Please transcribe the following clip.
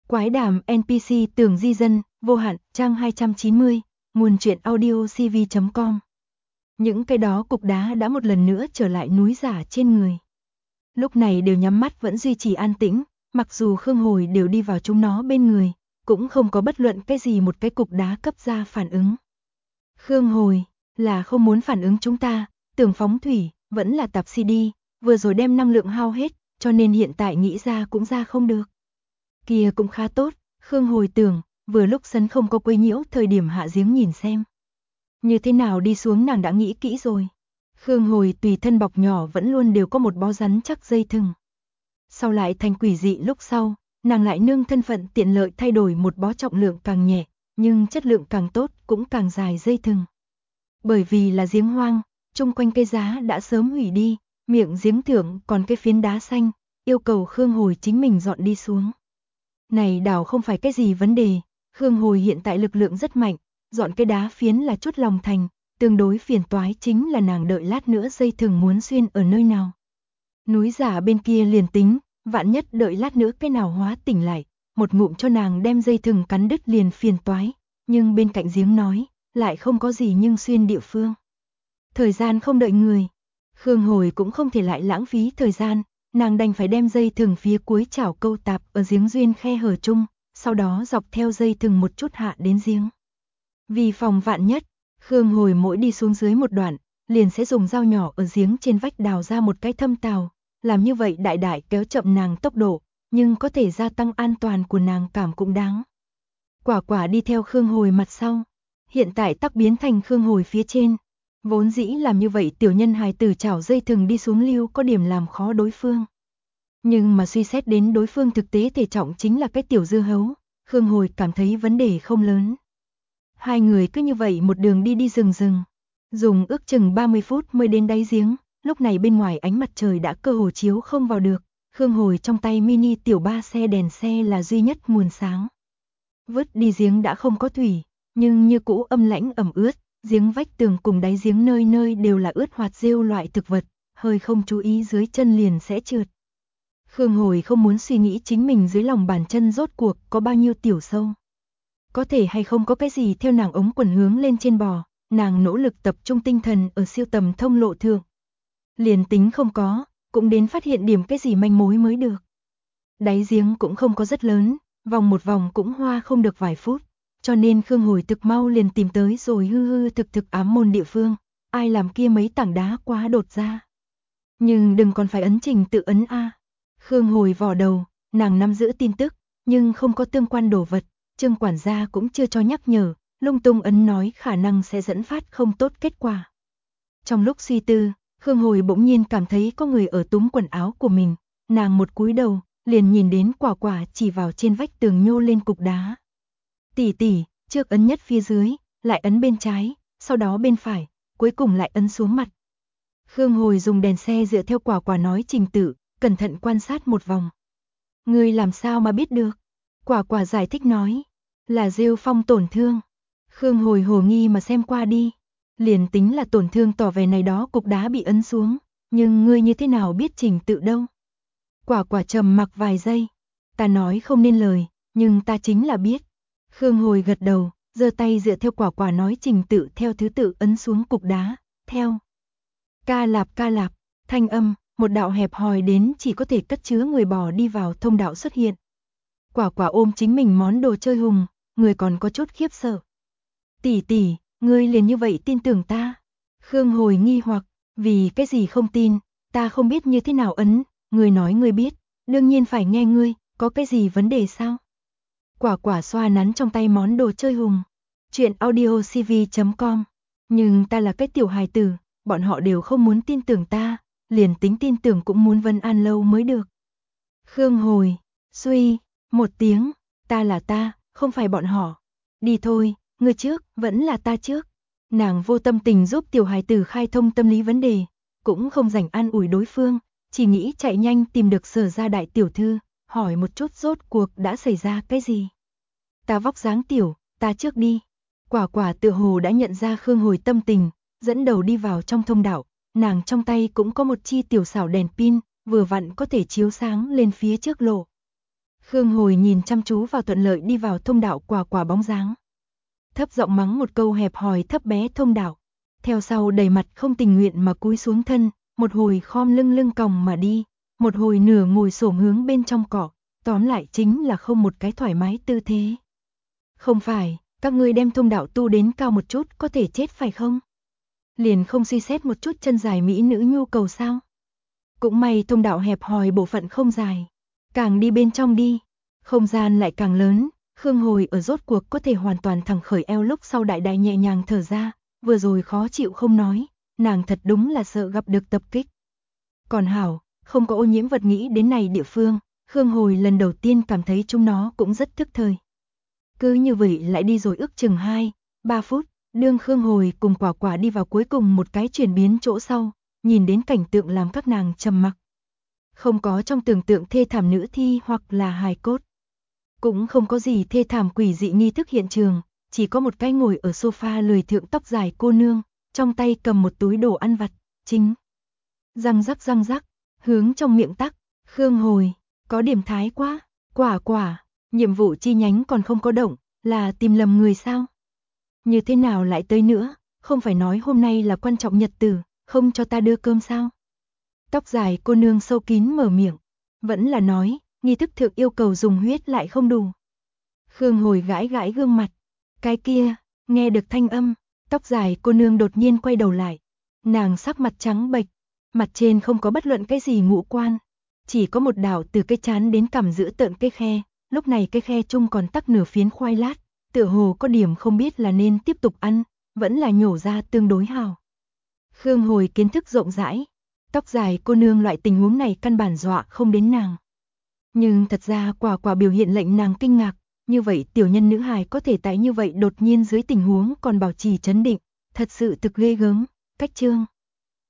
Quái đàm NPC Tường Di Dân, vô hạn, trang 290, nguồn truyện audio cv.com. Những cái đó cục đá đã một lần nữa trở lại núi giả trên người. Lúc này đều nhắm mắt vẫn duy trì an tĩnh, mặc dù Khương Hồi đều đi vào chúng nó bên người, cũng không có bất luận cái gì một cái cục đá cấp ra phản ứng. Khương Hồi, là không muốn phản ứng chúng ta, tưởng phóng thủy, vẫn là tạp CD, vừa rồi đem năng lượng hao hết, cho nên hiện tại nghĩ ra cũng ra không được. Kia cũng khá tốt, Khương Hồi tưởng, vừa lúc sấn không có quấy nhiễu thời điểm hạ giếng nhìn xem. Như thế nào đi xuống nàng đã nghĩ kỹ rồi. Khương Hồi tùy thân bọc nhỏ vẫn luôn đều có một bó rắn chắc dây thừng. Sau lại thành quỷ dị lúc sau, nàng lại nương thân phận tiện lợi thay đổi một bó trọng lượng càng nhẹ, nhưng chất lượng càng tốt cũng càng dài dây thừng. Bởi vì là giếng hoang, chung quanh cây giá đã sớm hủy đi, miệng giếng thượng còn cái phiến đá xanh, yêu cầu Khương Hồi chính mình dọn đi xuống. Này đảo không phải cái gì vấn đề, Khương Hồi hiện tại lực lượng rất mạnh, dọn cái đá phiến là chút lòng thành, tương đối phiền toái chính là nàng đợi lát nữa dây thừng muốn xuyên ở nơi nào. Núi giả bên kia liền tính, vạn nhất đợi lát nữa cái nào hóa tỉnh lại, một ngụm cho nàng đem dây thừng cắn đứt liền phiền toái, nhưng bên cạnh giếng nói, lại không có gì nhưng xuyên địa phương. Thời gian không đợi người, Khương Hồi cũng không thể lại lãng phí thời gian, nàng đành phải đem dây thừng phía cuối chảo câu tạp ở giếng duyên khe hở chung, sau đó dọc theo dây thừng một chút hạ đến giếng. Vì phòng vạn nhất, Khương Hồi mỗi đi xuống dưới một đoạn, liền sẽ dùng dao nhỏ ở giếng trên vách đào ra một cái thâm tào, làm như vậy đại đại kéo chậm nàng tốc độ, nhưng có thể gia tăng an toàn của nàng cảm cũng đáng. Quả quả đi theo Khương Hồi mặt sau, hiện tại tắc biến thành Khương Hồi phía trên. Vốn dĩ làm như vậy tiểu nhân hài tử chảo dây thừng đi xuống lưu có điểm làm khó đối phương. Nhưng mà suy xét đến đối phương thực tế thể trọng chính là cái tiểu dưa hấu, Khương Hồi cảm thấy vấn đề không lớn. Hai người cứ như vậy một đường đi rừng, dùng ước chừng 30 phút mới đến đáy giếng, lúc này bên ngoài ánh mặt trời đã cơ hồ chiếu không vào được, Khương Hồi trong tay mini tiểu ba xe đèn xe là duy nhất nguồn sáng. Vứt đi giếng đã không có thủy, nhưng như cũ âm lãnh ẩm ướt, giếng vách tường cùng đáy giếng nơi nơi đều là ướt hoạt rêu loại thực vật, hơi không chú ý dưới chân liền sẽ trượt. Khương Hồi không muốn suy nghĩ chính mình dưới lòng bàn chân rốt cuộc có bao nhiêu tiểu sâu. Có thể hay không có cái gì theo nàng ống quần hướng lên trên bò, nàng nỗ lực tập trung tinh thần ở siêu tầm thông lộ thượng. Liền tính không có, cũng đến phát hiện điểm cái gì manh mối mới được. Đáy giếng cũng không có rất lớn, vòng một vòng cũng hoa không được vài phút, cho nên Khương Hồi thực mau liền tìm tới rồi hư thực ám môn địa phương, ai làm kia mấy tảng đá quá đột ra. Nhưng đừng còn phải ấn trình tự ấn a. Khương Hồi vò đầu, nàng nắm giữ tin tức, nhưng không có tương quan đồ vật, Trương quản gia cũng chưa cho nhắc nhở, lung tung ấn nói khả năng sẽ dẫn phát không tốt kết quả. Trong lúc suy tư, Khương Hồi bỗng nhiên cảm thấy có người ở túm quần áo của mình, nàng một cúi đầu, liền nhìn đến quả quả chỉ vào trên vách tường nhô lên cục đá. Tỷ, trước ấn nhất phía dưới, lại ấn bên trái, sau đó bên phải, cuối cùng lại ấn xuống mặt. Khương Hồi dùng đèn xe dựa theo quả quả nói trình tự, cẩn thận quan sát một vòng. Ngươi làm sao mà biết được? Quả quả giải thích nói, là rêu phong tổn thương. Khương Hồi hồ nghi mà xem qua đi, liền tính là tổn thương tỏ vẻ này đó cục đá bị ấn xuống, nhưng ngươi như thế nào biết trình tự đâu? Quả quả trầm mặc vài giây, ta nói không nên lời, nhưng ta chính là biết. Khương Hồi gật đầu, giơ tay dựa theo quả quả nói trình tự theo thứ tự ấn xuống cục đá, theo. Ca lạp, thanh âm, một đạo hẹp hòi đến chỉ có thể cất chứa người bò đi vào thông đạo xuất hiện. Quả quả ôm chính mình món đồ chơi hùng, người còn có chút khiếp sợ. Tỷ, ngươi liền như vậy tin tưởng ta? Khương Hồi nghi hoặc, vì cái gì không tin, ta không biết như thế nào ấn, ngươi nói ngươi biết, đương nhiên phải nghe ngươi, có cái gì vấn đề sao? Quả quả xoa nắn trong tay món đồ chơi hùng. Chuyện audio cv.com. Nhưng ta là cái tiểu hài tử, bọn họ đều không muốn tin tưởng ta, liền tính tin tưởng cũng muốn vân an lâu mới được. Khương Hồi, suy, một tiếng, ta là ta, không phải bọn họ. Đi thôi, ngươi trước, vẫn là ta trước. Nàng vô tâm tình giúp tiểu hài tử khai thông tâm lý vấn đề, cũng không rảnh an ủi đối phương, chỉ nghĩ chạy nhanh tìm được Sở gia đại tiểu thư, hỏi một chút rốt cuộc đã xảy ra cái gì. Ta vóc dáng tiểu, ta trước đi. Quả quả tựa hồ đã nhận ra Khương Hồi tâm tình, dẫn đầu đi vào trong thông đạo, nàng trong tay cũng có một chi tiểu xảo đèn pin, vừa vặn có thể chiếu sáng lên phía trước lộ. Khương Hồi nhìn chăm chú vào thuận lợi đi vào thông đạo Quả Quả bóng dáng. Thấp giọng mắng một câu hẹp hòi thấp bé thông đạo. Theo sau đầy mặt không tình nguyện mà cúi xuống thân, một hồi khom lưng còng mà đi, một hồi nửa ngồi xổm hướng bên trong cỏ, tóm lại chính là không một cái thoải mái tư thế. Không phải, các ngươi đem thông đạo tu đến cao một chút có thể chết phải không? Liền không suy xét một chút chân dài mỹ nữ nhu cầu sao? Cũng may thông đạo hẹp hòi bộ phận không dài, càng đi bên trong đi, không gian lại càng lớn. Khương Hồi ở rốt cuộc có thể hoàn toàn thẳng khởi eo, lúc sau đại đại nhẹ nhàng thở ra, vừa rồi khó chịu không nói, nàng thật đúng là sợ gặp được tập kích. Còn hảo, không có ô nhiễm vật, nghĩ đến này địa phương, Khương Hồi lần đầu tiên cảm thấy chúng nó cũng rất thức thời. Cứ như vậy lại đi rồi ước chừng 2-3 phút, đương Khương Hồi cùng Quả Quả đi vào cuối cùng một cái chuyển biến chỗ sau, nhìn đến cảnh tượng làm các nàng trầm mặc. Không có trong tưởng tượng thê thảm nữ thi hoặc là hài cốt. Cũng không có gì thê thảm quỷ dị nghi thức hiện trường, chỉ có một cái ngồi ở sofa lười thượng tóc dài cô nương, trong tay cầm một túi đồ ăn vặt, chính. Răng rắc, hướng trong miệng tắc. Khương Hồi, có điểm thái quá. Quả Quả, nhiệm vụ chi nhánh còn không có động, là tìm lầm người sao? Như thế nào lại tới nữa, không phải nói hôm nay là quan trọng nhật tử, không cho ta đưa cơm sao? Tóc dài cô nương sâu kín mở miệng, vẫn là nói, nghi thức thượng yêu cầu dùng huyết lại không đủ. Khương Hồi gãi gương mặt, cái kia, nghe được thanh âm, tóc dài cô nương đột nhiên quay đầu lại, nàng sắc mặt trắng bệch, mặt trên không có bất luận cái gì ngũ quan, chỉ có một đảo từ cái trán đến cằm giữ tợn cái khe, lúc này cái khe chung còn tắc nửa phiến khoai lát, tựa hồ có điểm không biết là nên tiếp tục ăn, vẫn là nhổ ra tương đối hào. Khương Hồi kiến thức rộng rãi, tóc dài cô nương loại tình huống này căn bản dọa không đến nàng. Nhưng thật ra Quả Quả biểu hiện lệnh nàng kinh ngạc, như vậy tiểu nhân nữ hài có thể tại như vậy đột nhiên dưới tình huống còn bảo trì trấn định, thật sự thực ghê gớm. Cách chương